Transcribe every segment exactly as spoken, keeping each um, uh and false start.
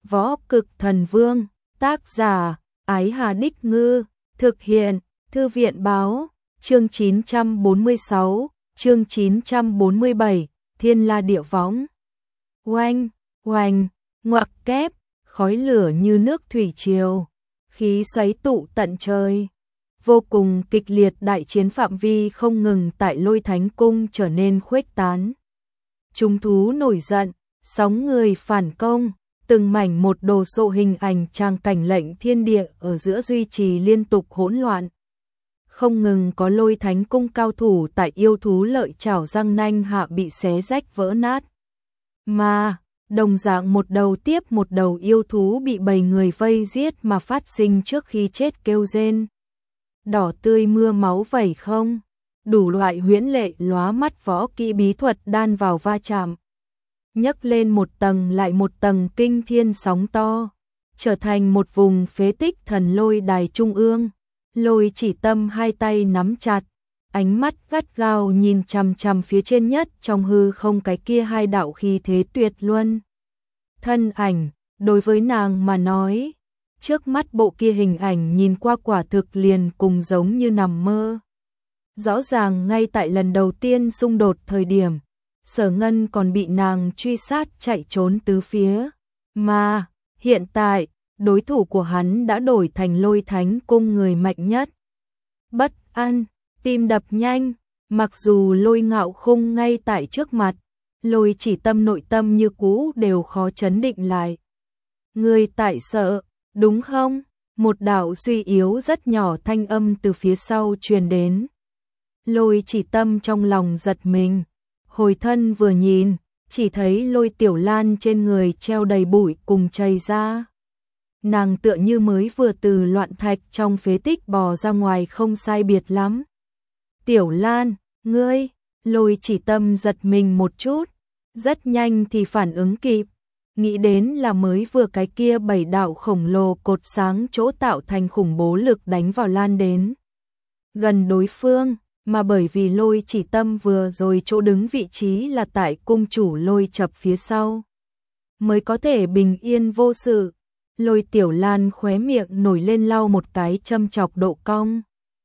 Võ Cực Thần Vương, tác giả, Ái Hà Đích Ngư, thực hiện, Thư viện báo, chương chín trăm bốn mươi sáu, chương chín trăm bốn mươi bảy, Thiên La Địa Võng. Oanh, oanh, ngoặc kép, khói lửa như nước thủy triều, khí xoáy tụ tận trời. Vô cùng kịch liệt đại chiến phạm vi không ngừng tại Lôi Thánh Cung trở nên khuếch tán. Chúng thú nổi giận, sóng người phản công, từng mảnh một đồ sộ hình ảnh tràng cảnh lệnh thiên địa ở giữa duy trì liên tục hỗn loạn. Không ngừng có Lôi Thánh Cung cao thủ tại yêu thú lợi chảo răng nanh hạ bị xé rách vỡ nát. Mà, đồng dạng một đầu tiếp một đầu yêu thú bị bầy người vây giết mà phát sinh trước khi chết kêu rên. Đỏ tươi mưa máu vẩy không, đủ loại huyễn lệ lóa mắt võ kỹ bí thuật đan vào va chạm, nhấc lên một tầng lại một tầng kinh thiên sóng to, trở thành một vùng phế tích thần lôi đài trung ương. Lôi Chỉ Tâm hai tay nắm chặt, ánh mắt gắt gao nhìn chằm chằm phía trên nhất trong hư không cái kia hai đạo khí thế tuyệt luân. Thân ảnh, đối với nàng mà nói, trước mắt bộ kia hình ảnh nhìn qua quả thực liền cùng giống như nằm mơ. Rõ ràng ngay tại lần đầu tiên xung đột thời điểm, Sở Ngân còn bị nàng truy sát chạy trốn tứ phía. Mà, hiện tại, đối thủ của hắn đã đổi thành Lôi Thánh Cung người mạnh nhất. Bất an, tim đập nhanh, mặc dù Lôi Ngạo Khung ngay tại trước mặt, Lôi Chỉ Tâm nội tâm như cũ đều khó chấn định lại. Người tại sợ, đúng không? Một đạo suy yếu rất nhỏ thanh âm từ phía sau truyền đến. Lôi Chỉ Tâm trong lòng giật mình, hồi thân vừa nhìn, chỉ thấy Lôi Tiểu Lan trên người treo đầy bụi cùng chày ra. Nàng tựa như mới vừa từ loạn thạch trong phế tích bò ra ngoài không sai biệt lắm. Tiểu Lan, ngươi, Lôi Chỉ Tâm giật mình một chút, rất nhanh thì phản ứng kịp, nghĩ đến là mới vừa cái kia bảy đạo khổng lồ cột sáng chỗ tạo thành khủng bố lực đánh vào Lan đến gần đối phương, mà bởi vì Lôi Chỉ Tâm vừa rồi chỗ đứng vị trí là tại cung chủ Lôi Chập phía sau, mới có thể bình yên vô sự. Lôi Tiểu Lan khóe miệng nổi lên lau một cái châm chọc độ cong.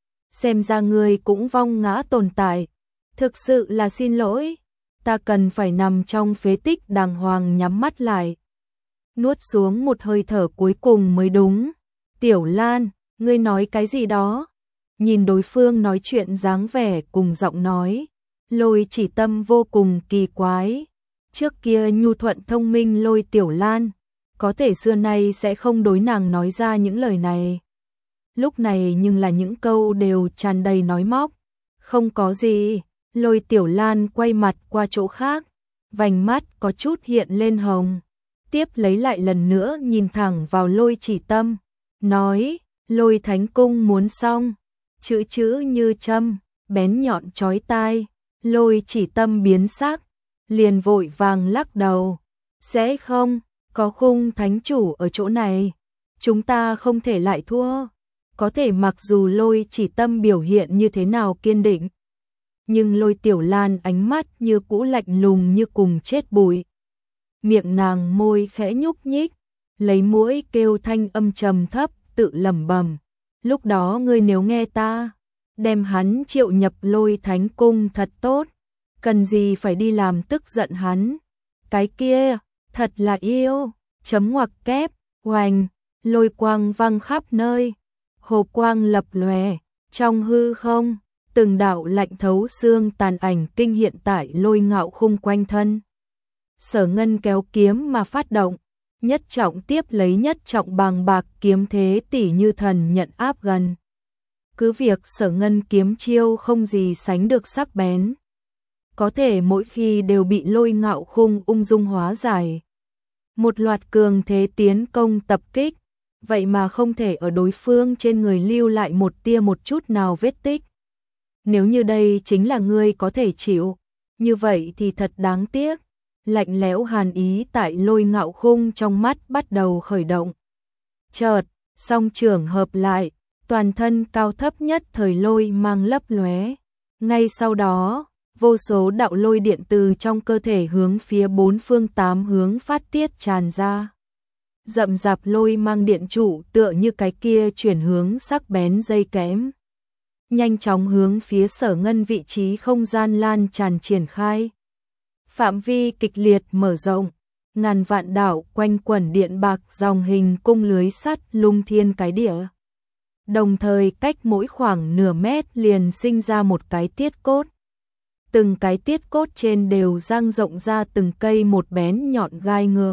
Xem ra ngươi cũng vong ngã tồn tại, thực sự là xin lỗi, ta cần phải nằm trong phế tích đàng hoàng nhắm mắt lại, nuốt xuống một hơi thở cuối cùng mới đúng. Tiểu Lan, ngươi nói cái gì đó? Nhìn đối phương nói chuyện dáng vẻ cùng giọng nói, Lôi Chỉ Tâm vô cùng kỳ quái. Trước kia nhu thuận thông minh Lôi Tiểu Lan, có thể xưa nay sẽ không đối nàng nói ra những lời này. Lúc này nhưng là những câu đều tràn đầy nói móc. Không có gì, Lôi Tiểu Lan quay mặt qua chỗ khác, vành mắt có chút hiện lên hồng. Tiếp lấy lại lần nữa nhìn thẳng vào Lôi Chỉ Tâm, nói, Lôi Thánh Cung muốn xong. Chữ chữ như châm, bén nhọn chói tai. Lôi Chỉ Tâm biến sắc, liền vội vàng lắc đầu. Sẽ không, có Khung Thánh Chủ ở chỗ này, chúng ta không thể lại thua. Có thể mặc dù Lôi Chỉ Tâm biểu hiện như thế nào kiên định, nhưng Lôi Tiểu Lan ánh mắt như cũ lạnh lùng như cùng chết bụi. Miệng nàng môi khẽ nhúc nhích, lấy mũi kêu thanh âm trầm thấp, tự lẩm bẩm. Lúc đó ngươi nếu nghe ta, đem hắn triệu nhập Lôi Thánh Cung thật tốt, cần gì phải đi làm tức giận hắn. Cái kia, thật là yêu, chấm ngoặc kép, hoành, lôi quang văng khắp nơi, hồ quang lập lòe, trong hư không, từng đạo lạnh thấu xương tàn ảnh kinh hiện tại Lôi Ngạo Khung quanh thân. Sở Ngân kéo kiếm mà phát động, nhất trọng tiếp lấy nhất trọng bàng bạc kiếm thế tỷ như thần nhận áp gần. Cứ việc Sở Ngân kiếm chiêu không gì sánh được sắc bén, có thể mỗi khi đều bị Lôi Ngạo Khung ung dung hóa giải. Một loạt cường thế tiến công tập kích, vậy mà không thể ở đối phương trên người lưu lại một tia một chút nào vết tích. Nếu như đây chính là ngươi có thể chịu, như vậy thì thật đáng tiếc. Lạnh lẽo hàn ý tại Lôi Ngạo Khung trong mắt bắt đầu khởi động. Chợt, song trưởng hợp lại, toàn thân cao thấp nhất thời lôi mang lấp lóe. Ngay sau đó, vô số đạo lôi điện từ trong cơ thể hướng phía bốn phương tám hướng phát tiết tràn ra. rậm rạp lôi mang điện trụ tựa như cái kia chuyển hướng sắc bén dây kẽm. Nhanh chóng hướng phía Sở Ngân vị trí không gian lan tràn triển khai. Phạm vi kịch liệt mở rộng, ngàn vạn đạo quanh quẩn điện bạc dòng hình cung lưới sắt lung thiên cái địa. Đồng thời cách mỗi khoảng nửa mét liền sinh ra một cái tiết cốt. Từng cái tiết cốt trên đều dang rộng ra từng cây một bén nhọn gai ngược.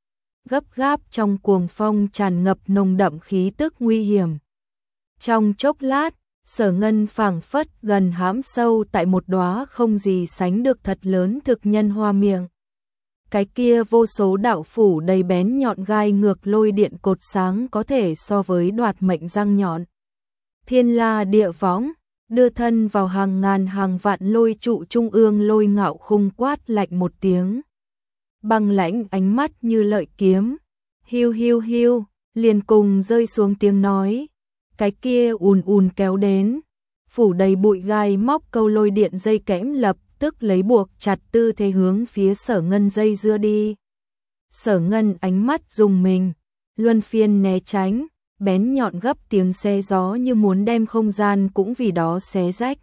Gấp gáp trong cuồng phong tràn ngập nồng đậm khí tức nguy hiểm. Trong chốc lát, Sở Ngân phảng phất gần hãm sâu tại một đóa không gì sánh được thật lớn thực nhân hoa miệng. Cái kia vô số đạo phủ đầy bén nhọn gai ngược lôi điện cột sáng có thể so với đoạt mệnh răng nhọn. Thiên la địa võng, đưa thân vào hàng ngàn hàng vạn lôi trụ trung ương lôi ngạo khung quát lạnh một tiếng. Băng lãnh ánh mắt như lợi kiếm, hiu hiu hiu, liền cùng rơi xuống tiếng nói. Cái kia ùn ùn kéo đến, phủ đầy bụi gai móc câu lôi điện dây kẽm lập tức lấy buộc chặt tư thế hướng phía Sở Ngân dây dưa đi. Sở Ngân ánh mắt dùng mình, luân phiên né tránh, bén nhọn gấp tiếng xe gió như muốn đem không gian cũng vì đó xé rách.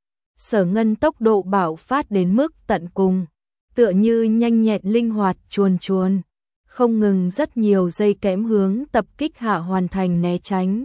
Sở Ngân tốc độ bạo phát đến mức tận cùng, tựa như nhanh nhẹn linh hoạt chuồn chuồn, không ngừng rất nhiều dây kẽm hướng tập kích hạ hoàn thành né tránh.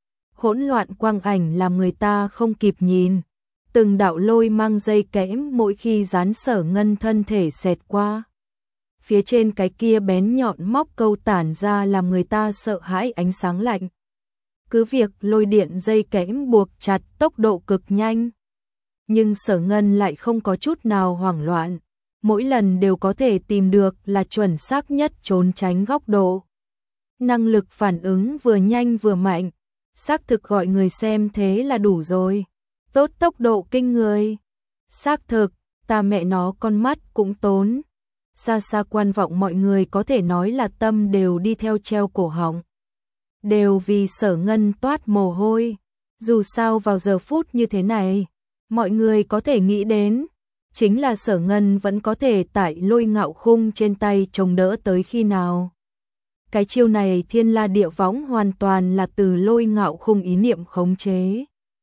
Hỗn loạn quang ảnh làm người ta không kịp nhìn, từng đạo lôi mang dây kẽm mỗi khi dán Sở Ngân thân thể xẹt qua. Phía trên cái kia bén nhọn móc câu tản ra làm người ta sợ hãi ánh sáng lạnh. Cứ việc lôi điện dây kẽm buộc chặt tốc độ cực nhanh, nhưng Sở Ngân lại không có chút nào hoảng loạn, mỗi lần đều có thể tìm được là chuẩn xác nhất trốn tránh góc độ. Năng lực phản ứng vừa nhanh vừa mạnh, xác thực gọi người xem thế là đủ rồi. Tốt tốc độ kinh người. Xác thực, ta mẹ nó con mắt cũng tốn. Xa xa quan vọng mọi người có thể nói là tâm đều đi theo treo cổ họng. Đều vì Sở Ngân toát mồ hôi. Dù sao vào giờ phút như thế này, mọi người có thể nghĩ đến, chính là Sở Ngân vẫn có thể tại lôi ngạo khung trên tay chống đỡ tới khi nào. Cái chiêu này thiên la địa võng hoàn toàn là từ lôi ngạo khung ý niệm khống chế.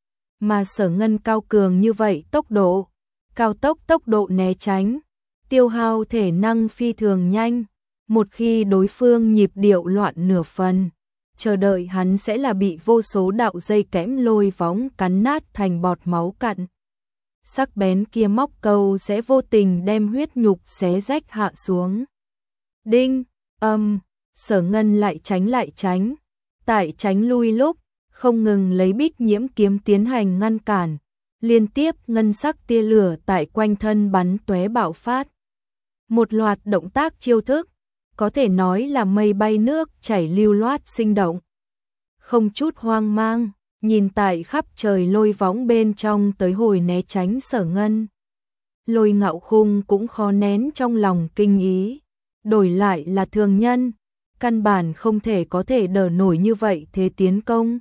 Mà Sở Ngân cao cường như vậy tốc độ, cao tốc tốc độ né tránh, tiêu hao thể năng phi thường nhanh. Một khi đối phương nhịp điệu loạn nửa phần, chờ đợi hắn sẽ là bị vô số đạo dây kẽm lôi võng cắn nát thành bọt máu cặn. Sắc bén kia móc câu sẽ vô tình đem huyết nhục xé rách hạ xuống. Đinh, âm, Sở Ngân lại tránh lại tránh, tại tránh lui lúc, không ngừng lấy bích nhiễm kiếm tiến hành ngăn cản, liên tiếp ngân sắc tia lửa tại quanh thân bắn tóe bạo phát. Một loạt động tác chiêu thức, có thể nói là mây bay nước chảy lưu loát sinh động. Không chút hoang mang, nhìn tại khắp trời lôi võng bên trong tới hồi né tránh Sở Ngân. Lôi ngạo khung cũng khó nén trong lòng kinh ý, đổi lại là thường nhân, căn bản không thể có thể đỡ nổi như vậy thế tiến công.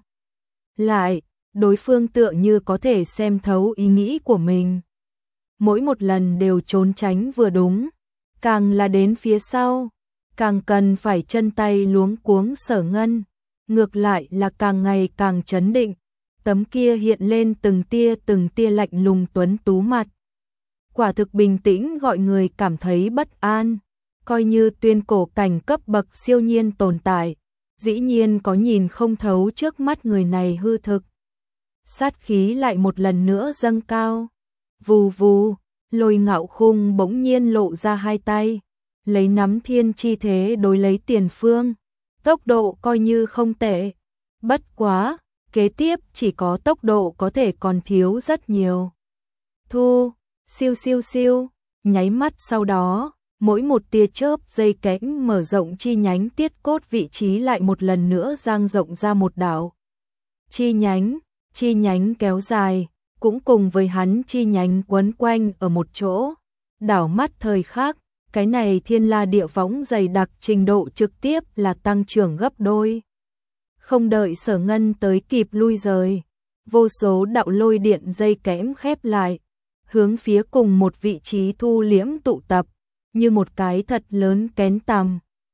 Lại, đối phương tựa như có thể xem thấu ý nghĩ của mình. Mỗi một lần đều trốn tránh vừa đúng, càng là đến phía sau, càng cần phải chân tay luống cuống Sở Ngân, ngược lại là càng ngày càng chấn định, tấm kia hiện lên từng tia từng tia lạnh lùng tuấn tú mặt. Quả thực bình tĩnh gọi người cảm thấy bất an, coi như tuyên cổ cảnh cấp bậc siêu nhiên tồn tại, dĩ nhiên có nhìn không thấu trước mắt người này hư thực. Sát khí lại một lần nữa dâng cao, vù vù, lôi ngạo khung bỗng nhiên lộ ra hai tay, lấy nắm thiên chi thế đối lấy tiền phương, tốc độ coi như không tệ, bất quá, kế tiếp chỉ có tốc độ có thể còn thiếu rất nhiều. Thu, siêu siêu siêu, nháy mắt sau đó, mỗi một tia chớp dây kẽm mở rộng chi nhánh tiết cốt vị trí lại một lần nữa dang rộng ra một đạo. Chi nhánh, chi nhánh kéo dài, cũng cùng với hắn chi nhánh quấn quanh ở một chỗ. Đảo mắt thời khắc, cái này thiên la địa võng dày đặc trình độ trực tiếp là tăng trưởng gấp đôi. Không đợi Sở Ngân tới kịp lui rời, vô số đạo lôi điện dây kẽm khép lại, hướng phía cùng một vị trí thu liễm tụ tập, như một cái thật lớn kén tằm,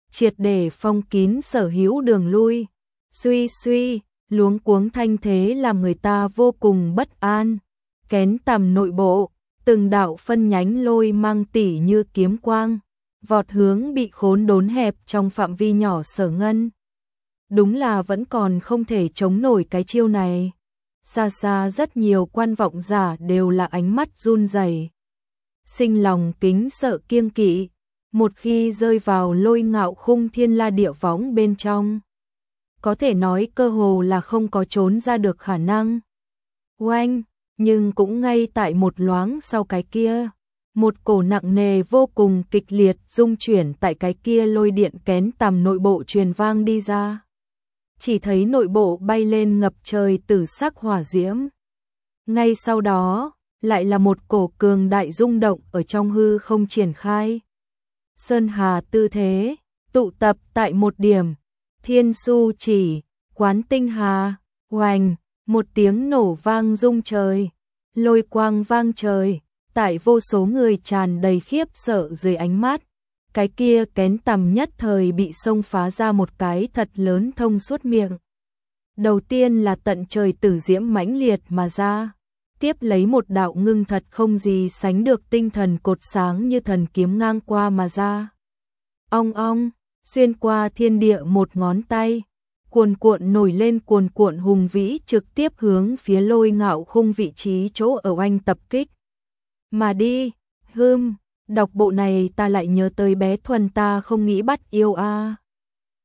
triệt để phong kín sở hữu đường lui. Suy suy, luống cuống thanh thế làm người ta vô cùng bất an. Kén tằm nội bộ, từng đạo phân nhánh lôi mang tỉ như kiếm quang, vọt hướng bị khốn đốn hẹp trong phạm vi nhỏ Sở Ngân. Đúng là vẫn còn không thể chống nổi cái chiêu này. Xa xa rất nhiều quan vọng giả đều là ánh mắt run rẩy, sinh lòng kính sợ kiêng kỵ, một khi rơi vào lôi ngạo khung thiên la địa võng bên trong, có thể nói cơ hồ là không có trốn ra được khả năng. Oanh, nhưng cũng ngay tại một loáng sau cái kia, một cổ nặng nề vô cùng kịch liệt rung chuyển tại cái kia lôi điện kén tằm nội bộ truyền vang đi ra. Chỉ thấy nội bộ bay lên ngập trời tử sắc hỏa diễm. Ngay sau đó, lại là một cổ cường đại rung động ở trong hư không triển khai. Sơn hà tư thế, tụ tập tại một điểm, thiên su chỉ, quán tinh hà, oành, một tiếng nổ vang rung trời, lôi quang vang trời, tại vô số người tràn đầy khiếp sợ dưới ánh mắt. Cái kia kén tằm nhất thời bị xông phá ra một cái thật lớn thông suốt miệng. Đầu tiên là tận trời tử diễm mãnh liệt mà ra, tiếp lấy một đạo ngưng thật không gì sánh được tinh thần cột sáng như thần kiếm ngang qua mà ra. Ong ong, xuyên qua thiên địa một ngón tay, cuồn cuộn nổi lên cuồn cuộn hùng vĩ trực tiếp hướng phía lôi ngạo khung vị trí chỗ ở oanh tập kích. Mà đi, hưm, đọc bộ này ta lại nhớ tới bé Thuần ta không nghĩ bắt yêu a. À.